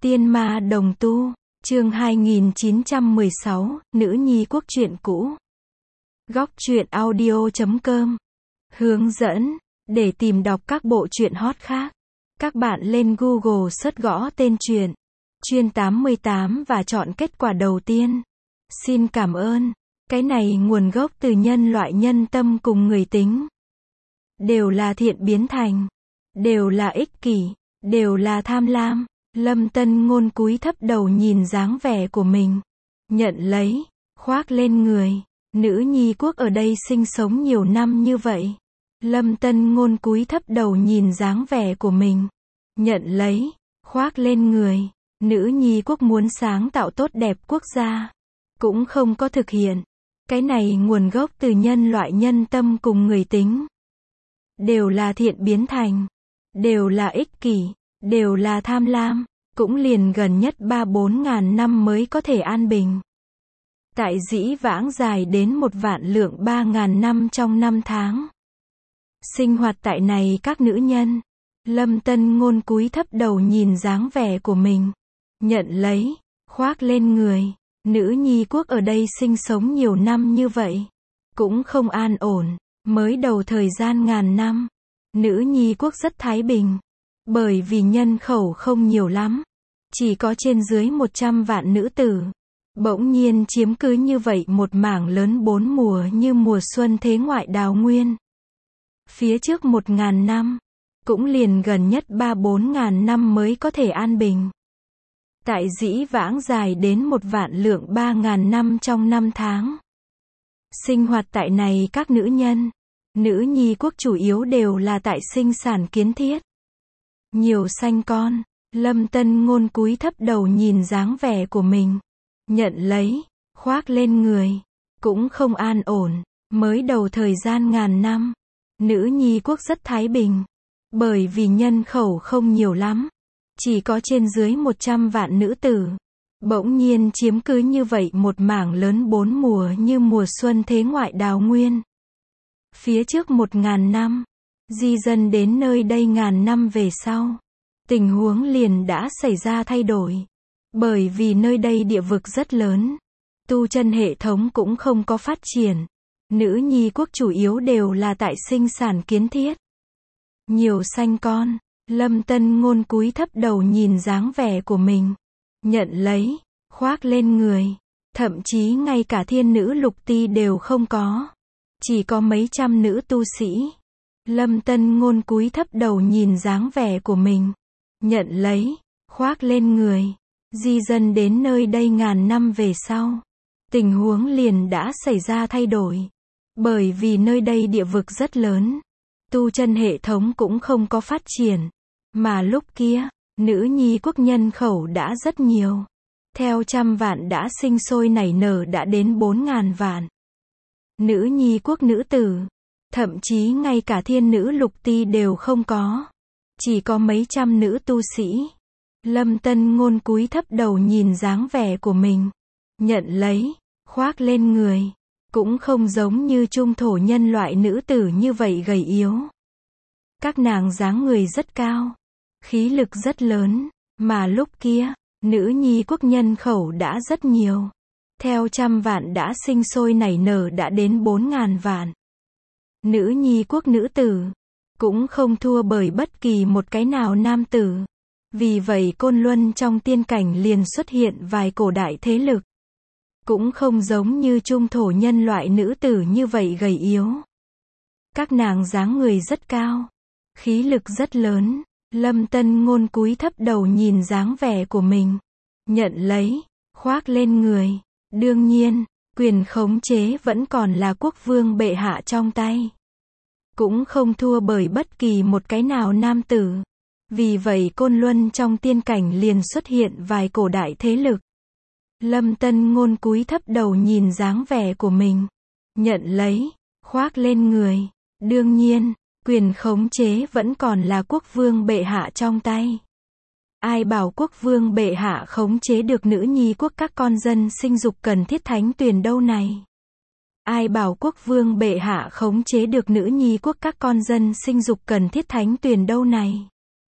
Tiên ma đồng tu, chương 2916, nữ nhi quốc truyện cũ. Góc truyện audio.com. Hướng dẫn, để tìm đọc các bộ truyện hot khác, các bạn lên Google search gõ tên truyện, Chuyên 88 và chọn kết quả đầu tiên. Xin cảm ơn. Cái này nguồn gốc từ nhân loại nhân tâm cùng người tính. Đều là thiện biến thành. Đều là ích kỷ. Đều là tham lam. Lâm Tân Ngôn cúi thấp đầu nhìn dáng vẻ của mình. Nhận lấy. Khoác lên người. Nữ nhi quốc ở đây sinh sống nhiều năm như vậy. Lâm Tân Ngôn cúi thấp đầu nhìn dáng vẻ của mình. Nhận lấy. Khoác lên người. Nữ nhi quốc muốn sáng tạo tốt đẹp quốc gia. Cũng không có thực hiện. Cái này nguồn gốc từ nhân loại nhân tâm cùng người tính. Đều là thiện biến thành. Đều là ích kỷ. Đều là tham lam. Cũng liền gần nhất 3-4 ngàn năm mới có thể an bình. Tại dĩ vãng dài đến 1 vạn lượng 3 ngàn năm trong 5 tháng. Sinh hoạt tại này các nữ nhân. Lâm Tân Ngôn cúi thấp đầu nhìn dáng vẻ của mình. Nhận lấy. Khoác lên người. Nữ nhi quốc ở đây sinh sống nhiều năm như vậy. Cũng không an ổn. Mới đầu thời gian ngàn năm. Nữ nhi quốc rất thái bình. Bởi vì nhân khẩu không nhiều lắm. Chỉ có trên dưới 100 vạn nữ tử. Bỗng nhiên chiếm cứ như vậy một mảng lớn 4 mùa như mùa xuân thế ngoại đào nguyên. Phía trước 1.000 năm. Cũng liền gần nhất 3-4 ngàn năm mới có thể an bình. Tại dĩ vãng dài đến 1 vạn lượng 3 ngàn năm trong 5 tháng. Sinh hoạt tại này các nữ nhân. Nữ nhi quốc chủ yếu đều là tại sinh sản kiến thiết. Nhiều sanh con. Lâm Tân Ngôn cúi thấp đầu nhìn dáng vẻ của mình. Nhận lấy. Khoác lên người. Cũng không an ổn. Mới đầu thời gian ngàn năm. Nữ nhi quốc rất thái bình. Bởi vì nhân khẩu không nhiều lắm. Chỉ có trên dưới 100 vạn nữ tử. Bỗng nhiên chiếm cứ như vậy một mảng lớn 4 mùa như mùa xuân thế ngoại đào nguyên. Phía trước 1.000 năm. Di dân đến nơi đây ngàn năm về sau. Tình huống liền đã xảy ra thay đổi. Bởi vì nơi đây địa vực rất lớn. Tu chân hệ thống cũng không có phát triển. Nữ nhi quốc chủ yếu đều là tại sinh sản kiến thiết. Nhiều sanh con. Lâm Tân Ngôn cúi thấp đầu nhìn dáng vẻ của mình. Nhận lấy. Khoác lên người. Thậm chí ngay cả thiên nữ lục ti đều không có. Chỉ có mấy trăm nữ tu sĩ. Lâm Tân Ngôn cúi thấp đầu nhìn dáng vẻ của mình. Nhận lấy. Khoác lên người. Di dân đến nơi đây ngàn năm về sau. Tình huống liền đã xảy ra thay đổi. Bởi vì nơi đây địa vực rất lớn. Tu chân hệ thống cũng không có phát triển. Mà lúc kia, nữ nhi quốc nhân khẩu đã rất nhiều. Theo trăm vạn đã sinh sôi nảy nở đã đến 4.000 vạn. Nữ nhi quốc nữ tử. Thậm chí ngay cả thiên nữ lục ti đều không có. Chỉ có mấy trăm nữ tu sĩ. Lâm Tân Ngôn cúi thấp đầu nhìn dáng vẻ của mình. Nhận lấy. Khoác lên người. Cũng không giống như trung thổ nhân loại nữ tử như vậy gầy yếu. Các nàng dáng người rất cao. Khí lực rất lớn. Mà lúc kia, nữ nhi quốc nhân khẩu đã rất nhiều. Theo trăm vạn đã sinh sôi nảy nở đã đến 4.000 vạn. Nữ nhi quốc nữ tử. Cũng không thua bởi bất kỳ một cái nào nam tử. Vì vậy Côn Luân trong tiên cảnh liền xuất hiện vài cổ đại thế lực. Cũng không giống như trung thổ nhân loại nữ tử như vậy gầy yếu. Các nàng dáng người rất cao. Khí lực rất lớn. Lâm Tân Ngôn cúi thấp đầu nhìn dáng vẻ của mình. Nhận lấy. Khoác lên người. Đương nhiên, quyền khống chế vẫn còn là quốc vương bệ hạ trong tay. Cũng không thua bởi bất kỳ một cái nào nam tử. Vì vậy Côn Luân trong tiên cảnh liền xuất hiện vài cổ đại thế lực. Lâm Tân Ngôn cúi thấp đầu nhìn dáng vẻ của mình. Nhận lấy. Khoác lên người. Đương nhiên, quyền khống chế vẫn còn là quốc vương bệ hạ trong tay. Ai bảo quốc vương bệ hạ khống chế được nữ nhi quốc các con dân sinh dục cần thiết thánh tuyền đâu này. Ai bảo quốc vương bệ hạ khống chế được nữ nhi quốc các con dân sinh dục cần thiết thánh tuyền đâu này.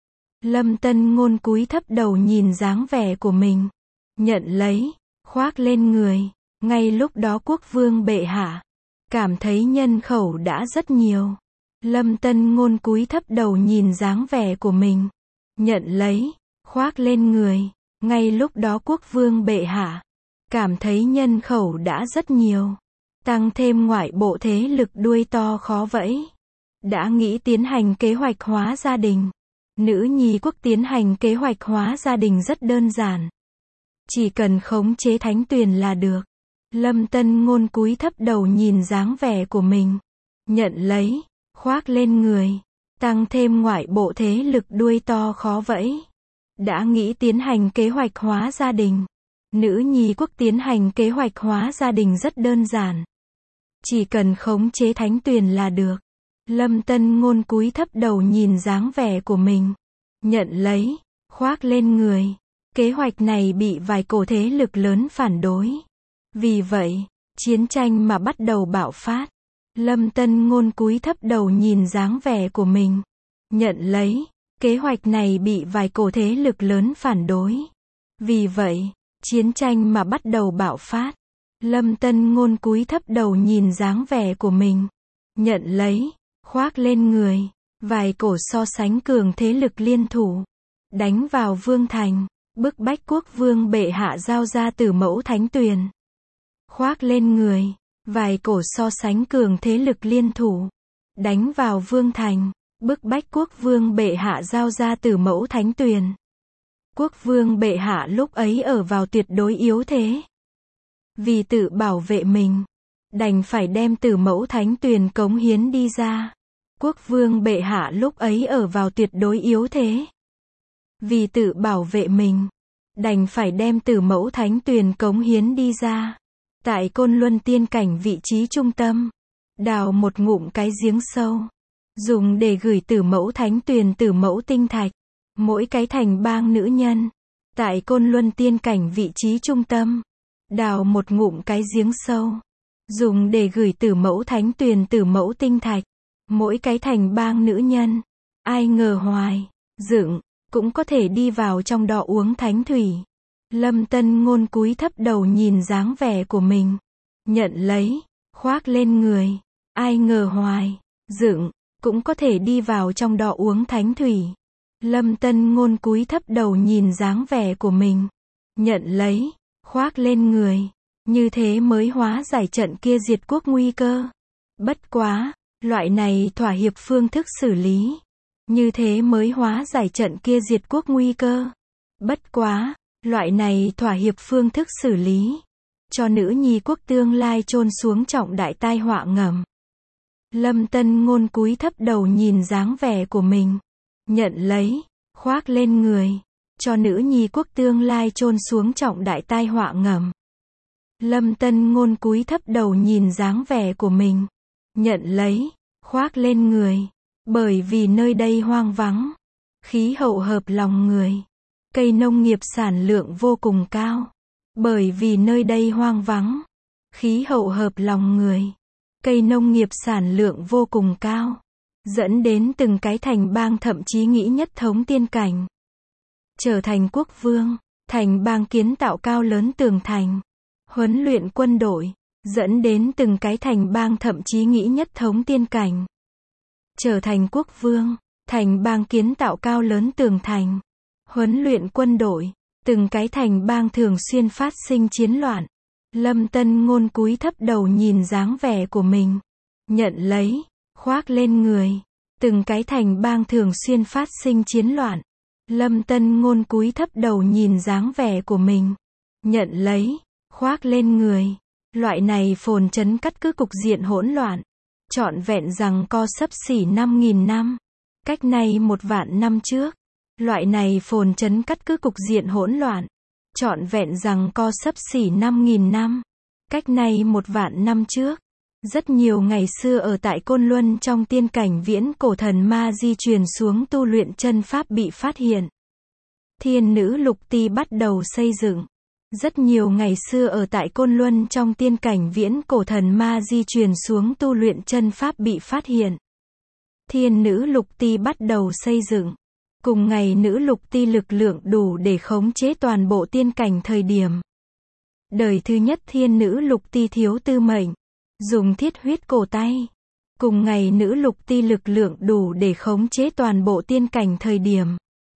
Lâm Tân Ngôn cúi thấp đầu nhìn dáng vẻ của mình. Nhận lấy, khoác lên người. Ngay lúc đó quốc vương bệ hạ cảm thấy nhân khẩu đã rất nhiều. Lâm Tân Ngôn cúi thấp đầu nhìn dáng vẻ của mình. Nhận lấy, khoác lên người. Ngay lúc đó quốc vương bệ hạ cảm thấy nhân khẩu đã rất nhiều. Tăng thêm ngoại bộ thế lực đuôi to khó vẫy. Đã nghĩ tiến hành kế hoạch hóa gia đình. Nữ nhi quốc tiến hành kế hoạch hóa gia đình rất đơn giản. Chỉ cần khống chế Thánh Tuyền là được. Lâm Tân Ngôn cúi thấp đầu nhìn dáng vẻ của mình. Nhận lấy, khoác lên người. Tăng thêm ngoại bộ thế lực đuôi to khó vẫy. Đã nghĩ tiến hành kế hoạch hóa gia đình. Nữ nhi quốc tiến hành kế hoạch hóa gia đình rất đơn giản. Chỉ cần khống chế Thánh Tuyền là được. Lâm Tân Ngôn cúi thấp đầu nhìn dáng vẻ của mình. Nhận lấy, khoác lên người. Kế hoạch này bị vài cổ thế lực lớn phản đối. Vì vậy, chiến tranh mà bắt đầu bạo phát. Lâm Tân Ngôn cúi thấp đầu nhìn dáng vẻ của mình. Nhận lấy, kế hoạch này bị vài cổ thế lực lớn phản đối. Vì vậy, chiến tranh mà bắt đầu bạo phát. Lâm Tân Ngôn cúi thấp đầu nhìn dáng vẻ của mình. Nhận lấy, khoác lên người. Vài cổ so sánh cường thế lực liên thủ. Đánh vào Vương Thành. Bức bách quốc vương bệ hạ giao ra Tử Mẫu Thánh Tuyền. Khoác lên người. Vài cổ so sánh cường thế lực liên thủ. Đánh vào Vương Thành. Bức bách quốc vương bệ hạ giao ra Tử Mẫu Thánh Tuyền. Quốc vương bệ hạ lúc ấy ở vào tuyệt đối yếu thế. Vì tự bảo vệ mình, đành phải đem Tử Mẫu Thánh Tuyền cống hiến đi ra. Quốc vương bệ hạ lúc ấy ở vào tuyệt đối yếu thế. Vì tự bảo vệ mình, đành phải đem Tử Mẫu Thánh Tuyền cống hiến đi ra. Tại Côn Luân Tiên Cảnh vị trí trung tâm, đào một ngụm cái giếng sâu, dùng để gửi Tử Mẫu Thánh Tuyền Tử Mẫu Tinh Thạch, mỗi cái thành bang nữ nhân. Tại Côn Luân Tiên Cảnh vị trí trung tâm, đào một ngụm cái giếng sâu, dùng để gửi Tử Mẫu Thánh Tuyền Tử Mẫu Tinh Thạch, mỗi cái thành bang nữ nhân. Ai ngờ hoài, dựng, cũng có thể đi vào trong đó uống thánh thủy. Lâm Tân Ngôn cúi thấp đầu nhìn dáng vẻ của mình. Nhận lấy, khoác lên người. Ai ngờ hoài, dựng, cũng có thể đi vào trong đó uống thánh thủy. Lâm Tân Ngôn cúi thấp đầu nhìn dáng vẻ của mình. Nhận lấy, khoác lên người. Như thế mới hóa giải trận kia diệt quốc nguy cơ. Bất quá, loại này thỏa hiệp phương thức xử lý. Như thế mới hóa giải trận kia diệt quốc nguy cơ. Bất quá, loại này thỏa hiệp phương thức xử lý. Cho nữ nhi quốc tương lai chôn xuống trọng đại tai họa ngầm. Lâm Tân Ngôn cúi thấp đầu nhìn dáng vẻ của mình. Nhận lấy, khoác lên người. Cho nữ nhi quốc tương lai chôn xuống trọng đại tai họa ngầm. Lâm Tân Ngôn cúi thấp đầu nhìn dáng vẻ của mình. Nhận lấy, khoác lên người. Bởi vì nơi đây hoang vắng. Khí hậu hợp lòng người. Cây nông nghiệp sản lượng vô cùng cao. Bởi vì nơi đây hoang vắng. Khí hậu hợp lòng người. Cây nông nghiệp sản lượng vô cùng cao. Dẫn đến từng cái thành bang thậm chí nghĩ nhất thống tiên cảnh. Trở thành quốc vương. Thành bang kiến tạo cao lớn tường thành. Huấn luyện quân đội. Dẫn đến từng cái thành bang thậm chí nghĩ nhất thống tiên cảnh. Trở thành quốc vương. Thành bang kiến tạo cao lớn tường thành. Huấn luyện quân đội. Từng cái thành bang thường xuyên phát sinh chiến loạn. Lâm Tân Ngôn cúi thấp đầu nhìn dáng vẻ của mình. Nhận lấy, khoác lên người. Từng cái thành bang thường xuyên phát sinh chiến loạn. Lâm Tân Ngôn cúi thấp đầu nhìn dáng vẻ của mình. Nhận lấy, khoác lên người. Loại này phồn trấn cắt cứ cục diện hỗn loạn. Trọn vẹn rằng co xấp xỉ 5.000 năm. Cách nay 1 vạn năm trước. Loại này phồn trấn cắt cứ cục diện hỗn loạn. Trọn vẹn rằng co xấp xỉ 5.000 năm. Cách nay 1 vạn năm trước. Rất nhiều ngày xưa ở tại Côn Luân trong tiên cảnh viễn cổ thần ma di truyền xuống tu luyện chân pháp bị phát hiện. Thiên nữ lục ti bắt đầu xây dựng. Rất nhiều ngày xưa ở tại Côn Luân trong tiên cảnh viễn cổ thần ma di truyền xuống tu luyện chân pháp bị phát hiện. Thiên nữ lục ti bắt đầu xây dựng. Cùng ngày nữ lục ti lực lượng đủ để khống chế toàn bộ tiên cảnh thời điểm. Đời thứ nhất thiên nữ lục ti thiếu tư mệnh. Dùng thiết huyết cổ tay. Cùng ngày nữ lục ti lực lượng đủ để khống chế toàn bộ tiên cảnh thời điểm.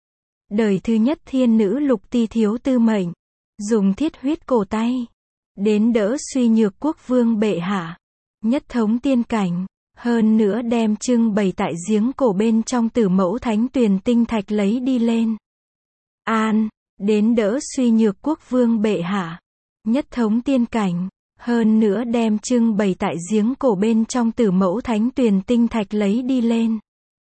Đời thứ nhất thiên nữ lục ti thiếu tư mệnh. Dùng thiết huyết cổ tay. Đến đỡ suy nhược quốc vương bệ hạ. Nhất thống tiên cảnh. Hơn nữa đem trưng bày tại giếng cổ bên trong Tử Mẫu Thánh Tuyền tinh thạch lấy đi lên. An. Đến đỡ suy nhược quốc vương bệ hạ. Nhất thống tiên cảnh. Hơn nữa đem trưng bày tại giếng cổ bên trong Tử Mẫu Thánh Tuyền tinh thạch lấy đi lên.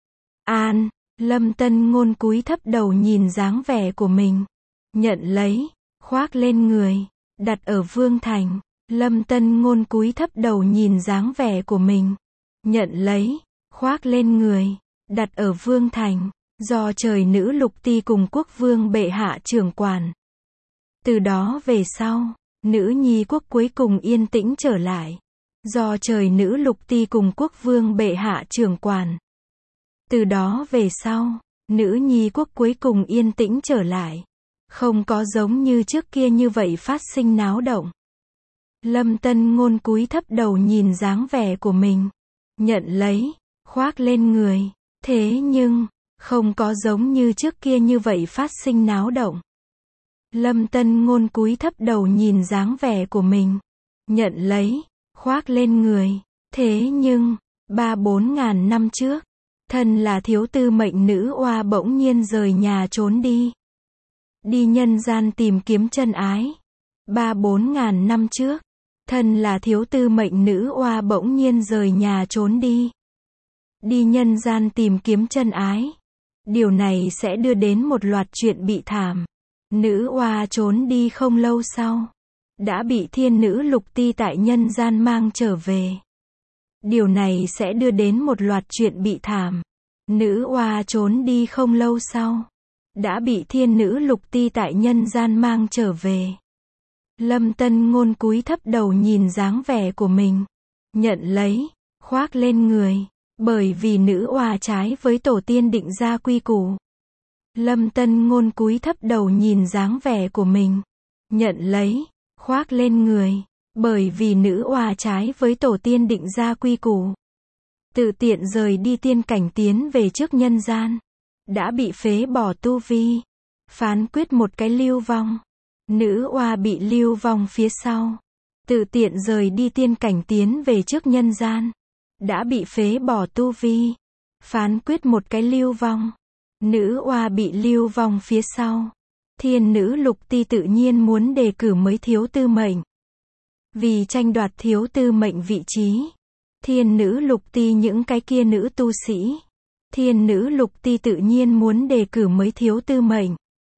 An. Lâm Tân Ngôn cúi thấp đầu nhìn dáng vẻ của mình. Nhận lấy. Khoác lên người. Đặt ở vương thành. Lâm Tân Ngôn cúi thấp đầu nhìn dáng vẻ của mình. Nhận lấy. Khoác lên người. Đặt ở vương thành. Do trời nữ lục ti cùng quốc vương bệ hạ trưởng quản. Từ đó về sau, nữ nhi quốc cuối cùng yên tĩnh trở lại. Do trời nữ lục ti cùng quốc vương bệ hạ trưởng quản. Từ đó về sau, nữ nhi quốc cuối cùng yên tĩnh trở lại. Không có giống như trước kia như vậy phát sinh náo động. Lâm Tân Ngôn cúi thấp đầu nhìn dáng vẻ của mình. Nhận lấy. Khoác lên người. Thế nhưng, không có giống như trước kia như vậy phát sinh náo động. Lâm Tân Ngôn cúi thấp đầu nhìn dáng vẻ của mình. Nhận lấy. Khoác lên người. Thế nhưng, 3-4 ngàn năm trước, thân là thiếu tư mệnh nữ oa bỗng nhiên rời nhà trốn đi. Đi nhân gian tìm kiếm chân ái. 3-4 ngàn năm trước, thân là thiếu tư mệnh nữ oa bỗng nhiên rời nhà trốn đi. Đi nhân gian tìm kiếm chân ái. Điều này sẽ đưa đến một loạt chuyện bị thảm. Nữ oa trốn đi không lâu sau, đã bị thiên nữ lục ti tại nhân gian mang trở về. Điều này sẽ đưa đến một loạt chuyện bị thảm. Nữ oa trốn đi không lâu sau, đã bị thiên nữ lục ti tại nhân gian mang trở về. Lâm Tân Ngôn cúi thấp đầu nhìn dáng vẻ của mình. Nhận lấy. Khoác lên người. Bởi vì nữ oa trái với tổ tiên định ra quy củ. Lâm Tân Ngôn cúi thấp đầu nhìn dáng vẻ của mình. Nhận lấy. Khoác lên người. Bởi vì nữ oa trái với tổ tiên định ra quy củ. Tự tiện rời đi tiên cảnh tiến về trước nhân gian. Đã bị phế bỏ tu vi. Phán quyết một cái lưu vong. Nữ oa bị lưu vong phía sau. Tự tiện rời đi tiên cảnh tiến về trước nhân gian. Đã bị phế bỏ tu vi. Phán quyết một cái lưu vong. Nữ oa bị lưu vong phía sau. Thiên nữ lục ti tự nhiên muốn đề cử mới thiếu tư mệnh. Vì tranh đoạt thiếu tư mệnh vị trí. Thiên nữ lục ti những cái kia nữ tu sĩ. Thiên nữ lục ti tự nhiên muốn đề cử mới thiếu tư mệnh.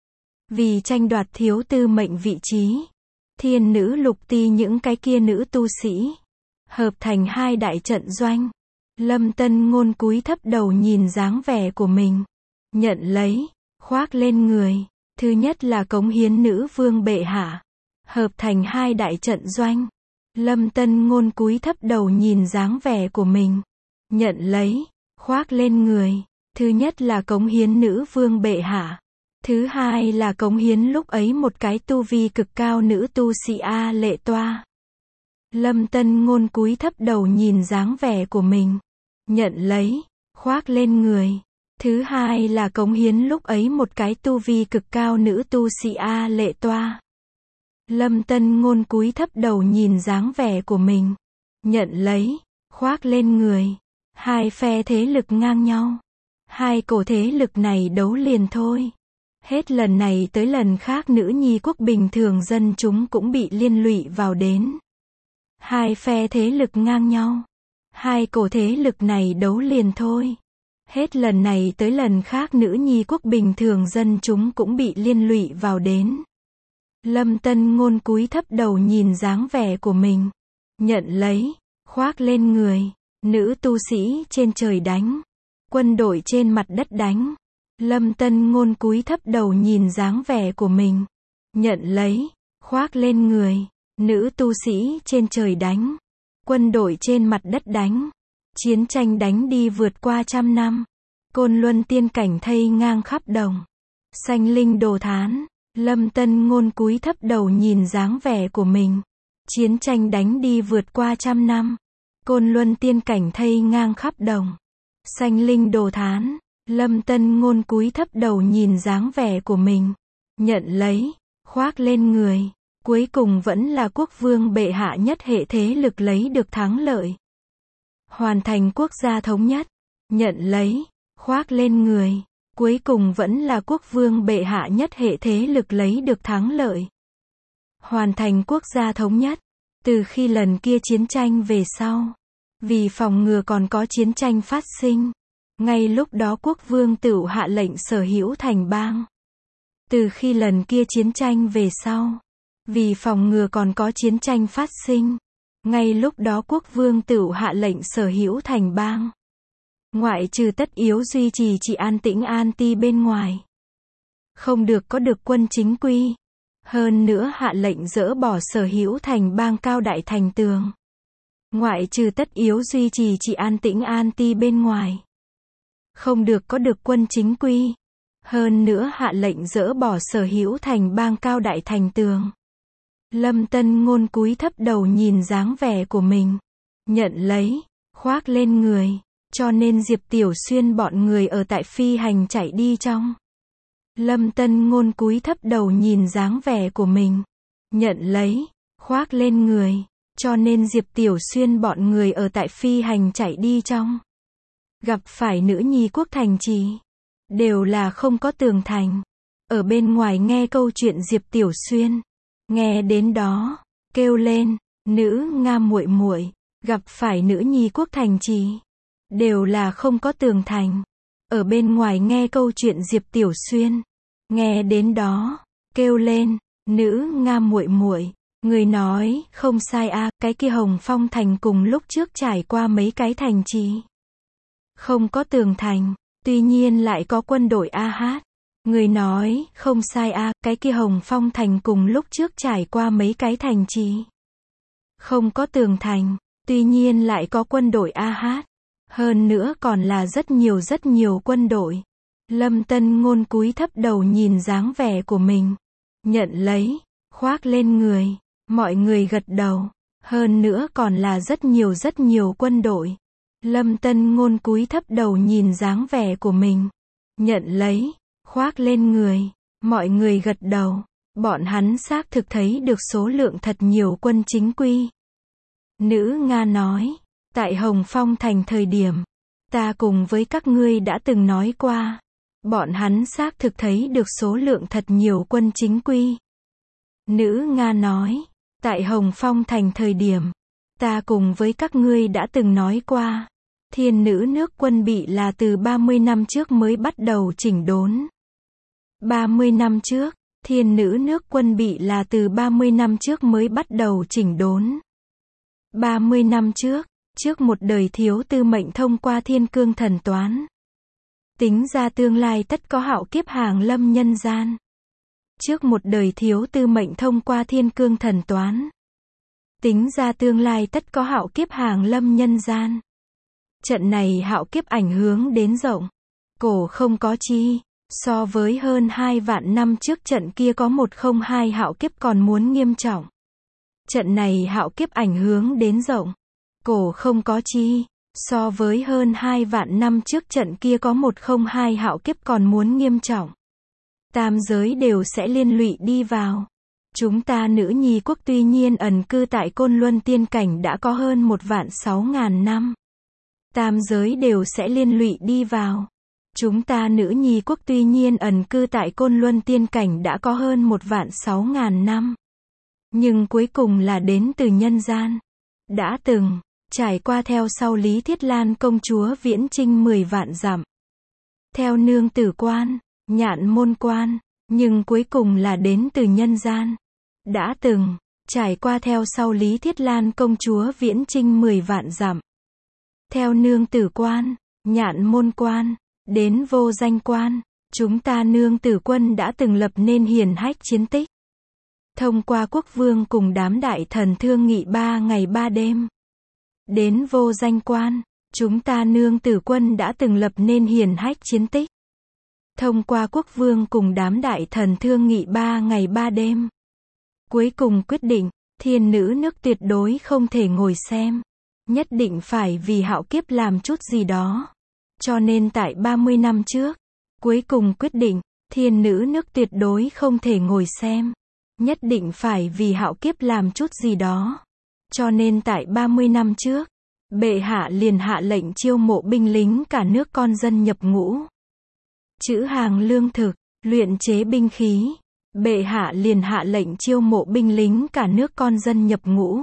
Vì tranh đoạt thiếu tư mệnh vị trí. Thiên nữ lục ti những cái kia nữ tu sĩ. Hợp thành hai đại trận doanh. Lâm Tân Ngôn cúi thấp đầu nhìn dáng vẻ của mình. Nhận lấy. Khoác lên người. Thứ nhất là cống hiến nữ vương bệ hạ. Hợp thành hai đại trận doanh. Lâm Tân Ngôn cúi thấp đầu nhìn dáng vẻ của mình. Nhận lấy. Khoác lên người. Thứ nhất là cống hiến nữ vương bệ hạ. Thứ hai là cống hiến lúc ấy một cái tu vi cực cao nữ tu sĩ A Lệ Toa. Lâm Tân Ngôn cúi thấp đầu nhìn dáng vẻ của mình. Nhận lấy. Khoác lên người. Thứ hai là cống hiến lúc ấy một cái tu vi cực cao nữ tu sĩ A Lệ Toa. Lâm Tân Ngôn cúi thấp đầu nhìn dáng vẻ của mình. Nhận lấy. Khoác lên người. Hai phe thế lực ngang nhau. Hai cổ thế lực này đấu liền thôi. Hết lần này tới lần khác nữ nhi quốc bình thường dân chúng cũng bị liên lụy vào đến. Hai phe thế lực ngang nhau. Hai cổ thế lực này đấu liền thôi. Hết lần này tới lần khác nữ nhi quốc bình thường dân chúng cũng bị liên lụy vào đến. Lâm Tân Ngôn cúi thấp đầu nhìn dáng vẻ của mình. Nhận lấy. Khoác lên người. Nữ tu sĩ trên trời đánh. Quân đội trên mặt đất đánh. Lâm Tân Ngôn cúi thấp đầu nhìn dáng vẻ của mình. Nhận lấy. Khoác lên người. Nữ tu sĩ trên trời đánh. Quân đội trên mặt đất đánh. Chiến tranh đánh đi vượt qua 100 năm. Côn Luân tiên cảnh thây ngang khắp đồng. Sanh linh đồ thán. Lâm Tân Ngôn cúi thấp đầu nhìn dáng vẻ của mình. Chiến tranh đánh đi vượt qua 100 năm. Côn Luân tiên cảnh thây ngang khắp đồng. Sanh linh đồ thán. Lâm Tân Ngôn cúi thấp đầu nhìn dáng vẻ của mình. Nhận lấy, khoác lên người. Cuối cùng vẫn là quốc vương bệ hạ nhất hệ thế lực lấy được thắng lợi. Hoàn thành quốc gia thống nhất. Nhận lấy, khoác lên người. Cuối cùng vẫn là quốc vương bệ hạ nhất hệ thế lực lấy được thắng lợi. Hoàn thành quốc gia thống nhất. Từ khi lần kia chiến tranh về sau, vì phòng ngừa còn có chiến tranh phát sinh, ngay lúc đó quốc vương tựu hạ lệnh sở hữu thành bang. Từ khi lần kia chiến tranh về sau, vì phòng ngừa còn có chiến tranh phát sinh, ngay lúc đó quốc vương tựu hạ lệnh sở hữu thành bang. Ngoại trừ tất yếu duy trì trị an tĩnh an ti bên ngoài. Không được có được quân chính quy. Hơn nữa hạ lệnh dỡ bỏ sở hữu thành bang cao đại thành tường. Ngoại trừ tất yếu duy trì trị an tĩnh an ti bên ngoài. Không được có được quân chính quy. Hơn nữa hạ lệnh dỡ bỏ sở hữu thành bang cao đại thành tường. Lâm Tân Ngôn cúi thấp đầu nhìn dáng vẻ của mình. Nhận lấy, khoác lên người. Cho nên Diệp Tiểu Xuyên bọn người ở tại phi hành chạy đi trong. Lâm Tân Ngôn cúi thấp đầu nhìn dáng vẻ của mình. Nhận lấy, khoác lên người. Cho nên Diệp Tiểu Xuyên bọn người ở tại phi hành chạy đi trong. Gặp phải nữ nhi quốc thành trì. Đều là không có tường thành. Ở bên ngoài nghe câu chuyện Diệp Tiểu Xuyên. Nghe đến đó, kêu lên, nữ Nga muội muội, gặp phải nữ nhi quốc thành trì. Đều là không có tường thành. Ở bên ngoài nghe câu chuyện Diệp Tiểu Xuyên. Nghe đến đó, kêu lên, nữ Nga muội muội, người nói, không sai a, cái kia Hồng Phong thành cùng lúc trước trải qua mấy cái thành trì. Không có tường thành, tuy nhiên lại có quân đội AH. Người nói, không sai a, cái kia Hồng Phong thành cùng lúc trước trải qua mấy cái thành trì. Không có tường thành, tuy nhiên lại có quân đội AH. Hơn nữa còn là rất nhiều quân đội. Lâm Tân Ngôn cúi thấp đầu nhìn dáng vẻ của mình. Nhận lấy, khoác lên người. Mọi người gật đầu. Hơn nữa còn là rất nhiều quân đội. Lâm Tân Ngôn cúi thấp đầu nhìn dáng vẻ của mình. Nhận lấy, khoác lên người. Mọi người gật đầu. Bọn hắn xác thực thấy được số lượng thật nhiều quân chính quy. Nữ Nga nói. Tại Hồng Phong thành thời điểm, ta cùng với các ngươi đã từng nói qua. Bọn hắn xác thực thấy được số lượng thật nhiều quân chính quy. Nữ Nga nói. Tại Hồng Phong thành thời điểm, ta cùng với các ngươi đã từng nói qua. Thiên nữ nước quân bị là từ 30 năm trước mới bắt đầu chỉnh đốn. 30 năm trước, thiên nữ nước quân bị là từ 30 năm trước mới bắt đầu chỉnh đốn. 30 năm trước. Trước một đời thiếu tư mệnh thông qua thiên cương thần toán. Tính ra tương lai tất có hạo kiếp hàng lâm nhân gian. Trước một đời thiếu tư mệnh thông qua thiên cương thần toán. Tính ra tương lai tất có hạo kiếp hàng lâm nhân gian. Trận này hạo kiếp ảnh hưởng đến rộng. Cổ không có chi. So với hơn 2 vạn năm trước trận kia có 102 hạo kiếp còn muốn nghiêm trọng. Trận này hạo kiếp ảnh hưởng đến rộng. Cổ không có chi. So với hơn 2 vạn năm trước trận kia có 102 hạo kiếp còn muốn nghiêm trọng. Tam giới đều sẽ liên lụy đi vào. Chúng ta nữ nhi quốc tuy nhiên ẩn cư tại Côn Luân tiên cảnh đã có hơn 1.600.000 năm. Tam giới đều sẽ liên lụy đi vào. Chúng ta nữ nhi quốc tuy nhiên ẩn cư tại Côn Luân tiên cảnh đã có hơn 1.600.000 năm. Nhưng cuối cùng là đến từ nhân gian. Đã từng trải qua theo sau Lý Thiết Lan công chúa viễn chinh 10 vạn dặm. Theo nương tử quan, nhạn môn quan, nhưng cuối cùng là đến từ nhân gian. Đã từng trải qua theo sau Lý Thiết Lan công chúa viễn chinh 10 vạn dặm. Theo nương tử quan, nhạn môn quan, đến vô danh quan, chúng ta nương tử quân đã từng lập nên hiển hách chiến tích. Thông qua quốc vương cùng đám đại thần thương nghị 3 ngày 3 đêm. Đến vô danh quan, Chúng ta nương tử quân đã từng lập nên hiển hách chiến tích. Thông qua quốc vương cùng đám đại thần thương nghị 3 ngày 3 đêm. Cuối cùng quyết định, thiên nữ nước tuyệt đối không thể ngồi xem. Nhất định phải vì hạo kiếp làm chút gì đó. Cho nên tại 30 năm trước, cuối cùng quyết định, thiên nữ nước tuyệt đối không thể ngồi xem. Nhất định phải vì hạo kiếp làm chút gì đó. Cho nên tại 30 năm trước, bệ hạ liền hạ lệnh chiêu mộ binh lính cả nước con dân nhập ngũ. Trữ hàng lương thực, luyện chế binh khí. Bệ hạ liền hạ lệnh chiêu mộ binh lính cả nước con dân nhập ngũ.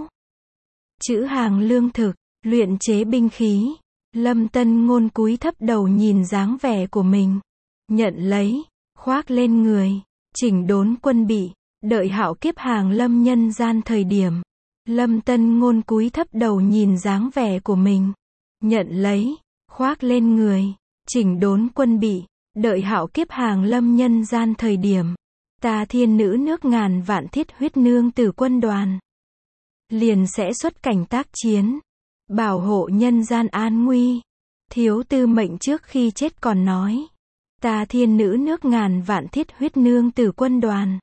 Trữ hàng lương thực, luyện chế binh khí. Lâm Tân Ngôn cúi thấp đầu nhìn dáng vẻ của mình. Nhận lấy, khoác lên người, chỉnh đốn quân bị, đợi hạo kiếp hàng lâm nhân gian thời điểm. Lâm Tân Ngôn cúi thấp đầu nhìn dáng vẻ của mình. Nhận lấy, khoác lên người, chỉnh đốn quân bị, đợi hạo kiếp hàng lâm nhân gian thời điểm. Ta thiên nữ nước ngàn vạn thiết huyết nương tử quân đoàn. Liền sẽ xuất cảnh tác chiến. Bảo hộ nhân gian an nguy. Thiếu tư mệnh trước khi chết còn nói. Ta thiên nữ nước ngàn vạn thiết huyết nương tử quân đoàn.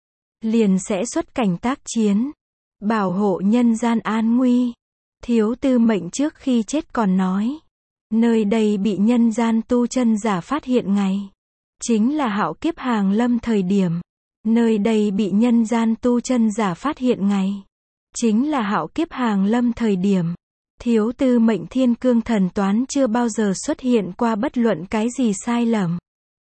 Liền sẽ xuất cảnh tác chiến. Bảo hộ nhân gian an nguy. Thiếu tư mệnh trước khi chết còn nói. Nơi đây bị nhân gian tu chân giả phát hiện ngày. Chính là hạo kiếp hàng lâm thời điểm. Nơi đây bị nhân gian tu chân giả phát hiện ngày. Chính là hạo kiếp hàng lâm thời điểm. Thiếu tư mệnh thiên cương thần toán chưa bao giờ xuất hiện qua bất luận cái gì sai lầm.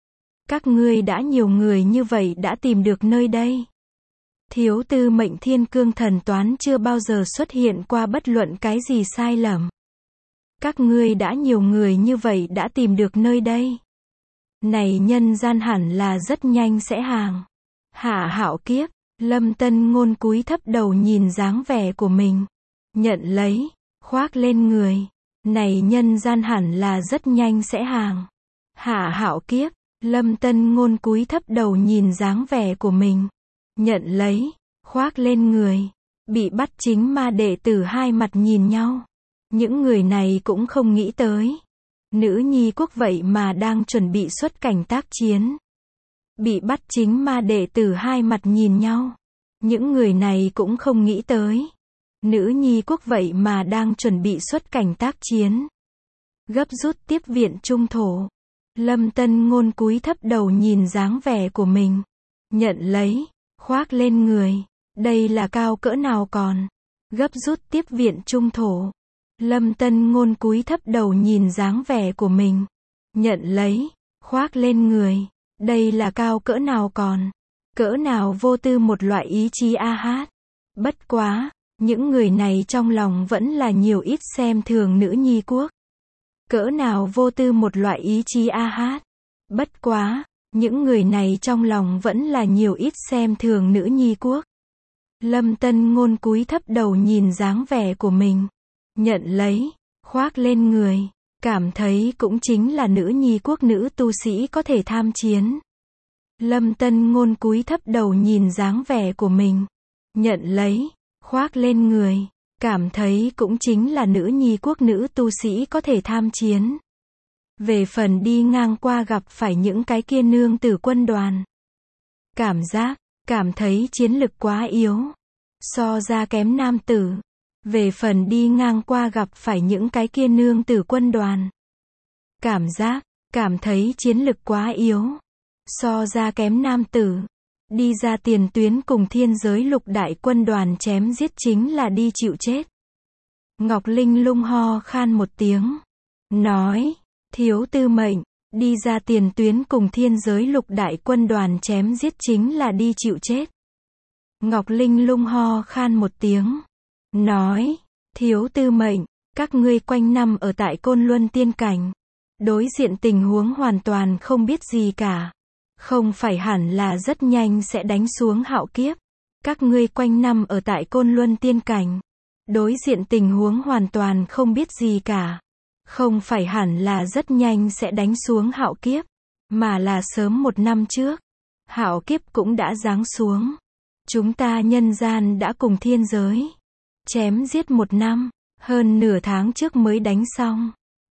Các ngươi đã nhiều người như vậy đã tìm được nơi đây. Thiếu tư mệnh thiên cương thần toán chưa bao giờ xuất hiện qua bất luận cái gì sai lầm. Các ngươi đã nhiều người như vậy đã tìm được nơi đây. Này nhân gian hẳn là rất nhanh sẽ hàng. Hạ hạo kiếp, Lâm Tân Ngôn cúi thấp đầu nhìn dáng vẻ của mình. Nhận lấy, khoác lên người. Này nhân gian hẳn là rất nhanh sẽ hàng. Hạ hạo kiếp, Lâm Tân Ngôn cúi thấp đầu nhìn dáng vẻ của mình. Nhận lấy, khoác lên người. Bị bắt chính ma đệ tử hai mặt nhìn nhau. Những người này cũng không nghĩ tới. Nữ nhi quốc vậy mà đang chuẩn bị xuất cảnh tác chiến. Bị bắt chính ma đệ tử hai mặt nhìn nhau. Những người này cũng không nghĩ tới. Nữ nhi quốc vậy mà đang chuẩn bị xuất cảnh tác chiến. Gấp rút tiếp viện trung thổ. Lâm Tân Ngôn cúi thấp đầu nhìn dáng vẻ của mình. Nhận lấy, khoác lên người. Đây là cao cỡ nào còn. Gấp rút tiếp viện trung thổ. Lâm Tân Ngôn cúi thấp đầu nhìn dáng vẻ của mình. Nhận lấy, khoác lên người. Đây là cao cỡ nào còn. Cỡ nào vô tư một loại ý chí a hát. Bất quá, những người này trong lòng vẫn là nhiều ít xem thường nữ nhi quốc. Cỡ nào vô tư một loại ý chí a hát. Bất quá, những người này trong lòng vẫn là nhiều ít xem thường nữ nhi quốc. Lâm Tân Ngôn cúi thấp đầu nhìn dáng vẻ của mình. Nhận lấy, khoác lên người. Cảm thấy cũng chính là nữ nhi quốc nữ tu sĩ có thể tham chiến. Lâm Tân Ngôn cúi thấp đầu nhìn dáng vẻ của mình. Nhận lấy, khoác lên người. Cảm thấy cũng chính là nữ nhi quốc nữ tu sĩ có thể tham chiến. Về phần đi ngang qua gặp phải những cái kia nương tử quân đoàn. Cảm thấy chiến lực quá yếu. So ra kém nam tử. Về phần đi ngang qua gặp phải những cái kia nương tử quân đoàn. Cảm thấy chiến lực quá yếu. So ra kém nam tử. Đi ra tiền tuyến cùng thiên giới lục đại quân đoàn chém giết chính là đi chịu chết. Ngọc Linh Lung ho khan một tiếng. Nói, thiếu tư mệnh, đi ra tiền tuyến cùng thiên giới lục đại quân đoàn chém giết chính là đi chịu chết. Ngọc Linh Lung ho khan một tiếng. Nói, thiếu tư mệnh, các ngươi quanh năm ở tại Côn Luân tiên cảnh. Đối diện tình huống hoàn toàn không biết gì cả. Không phải hẳn là rất nhanh sẽ đánh xuống hạo kiếp. Các ngươi quanh năm ở tại Côn Luân tiên cảnh. Đối diện tình huống hoàn toàn không biết gì cả. Không phải hẳn là rất nhanh sẽ đánh xuống hạo kiếp. Mà là sớm một năm trước. Hạo kiếp cũng đã giáng xuống. Chúng ta nhân gian đã cùng thiên giới chém giết một năm. Hơn nửa tháng trước mới đánh xong.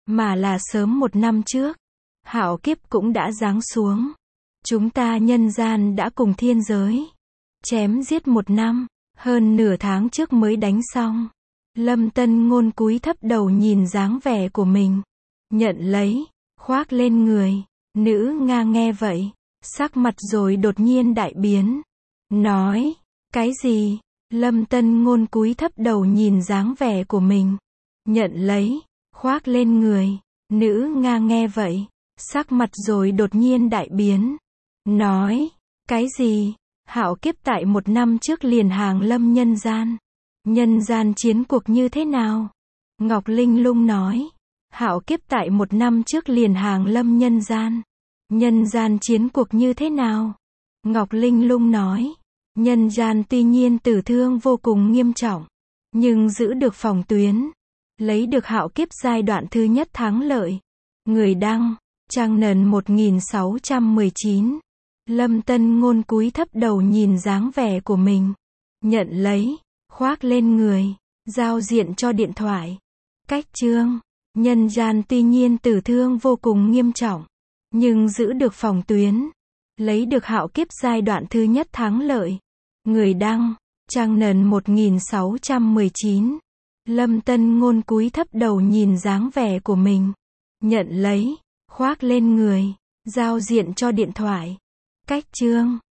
mà là sớm 1 năm trước. Hạo kiếp cũng đã giáng xuống. Chúng ta nhân gian đã cùng thiên giới chém giết 1 năm, hơn nửa tháng trước mới đánh xong. Lâm Tân Ngôn cúi thấp đầu nhìn dáng vẻ của mình, nhận lấy, khoác lên người. Nữ Nga nghe vậy, sắc mặt rồi đột nhiên đại biến, nói, cái gì? Lâm Tân Ngôn cúi thấp đầu nhìn dáng vẻ của mình, nhận lấy, khoác lên người. Nữ Nga nghe vậy, sắc mặt rồi đột nhiên đại biến, nói, cái gì? Hạo kiếp tại 1 năm trước liền hàng lâm nhân gian. Nhân gian chiến cuộc như thế nào? Ngọc Linh Lung nói, hạo kiếp tại 1 năm trước liền hàng lâm nhân gian. Nhân gian chiến cuộc như thế nào? Ngọc Linh Lung nói, nhân gian tuy nhiên tử thương vô cùng nghiêm trọng, nhưng giữ được phòng tuyến, lấy được hạo kiếp giai đoạn thứ nhất thắng lợi. Người đăng, Trang Nần 1619. Lâm Tân Ngôn cúi thấp đầu nhìn dáng vẻ của mình, nhận lấy, khoác lên người, giao diện cho điện thoại. Cách chương, nhân gian tuy nhiên tử thương vô cùng nghiêm trọng, nhưng giữ được phòng tuyến, lấy được hạo kiếp giai đoạn thứ nhất thắng lợi. Người đăng, Trang Nần 1619. Lâm Tân Ngôn cúi thấp đầu nhìn dáng vẻ của mình, nhận lấy, khoác lên người, giao diện cho điện thoại. Cách chương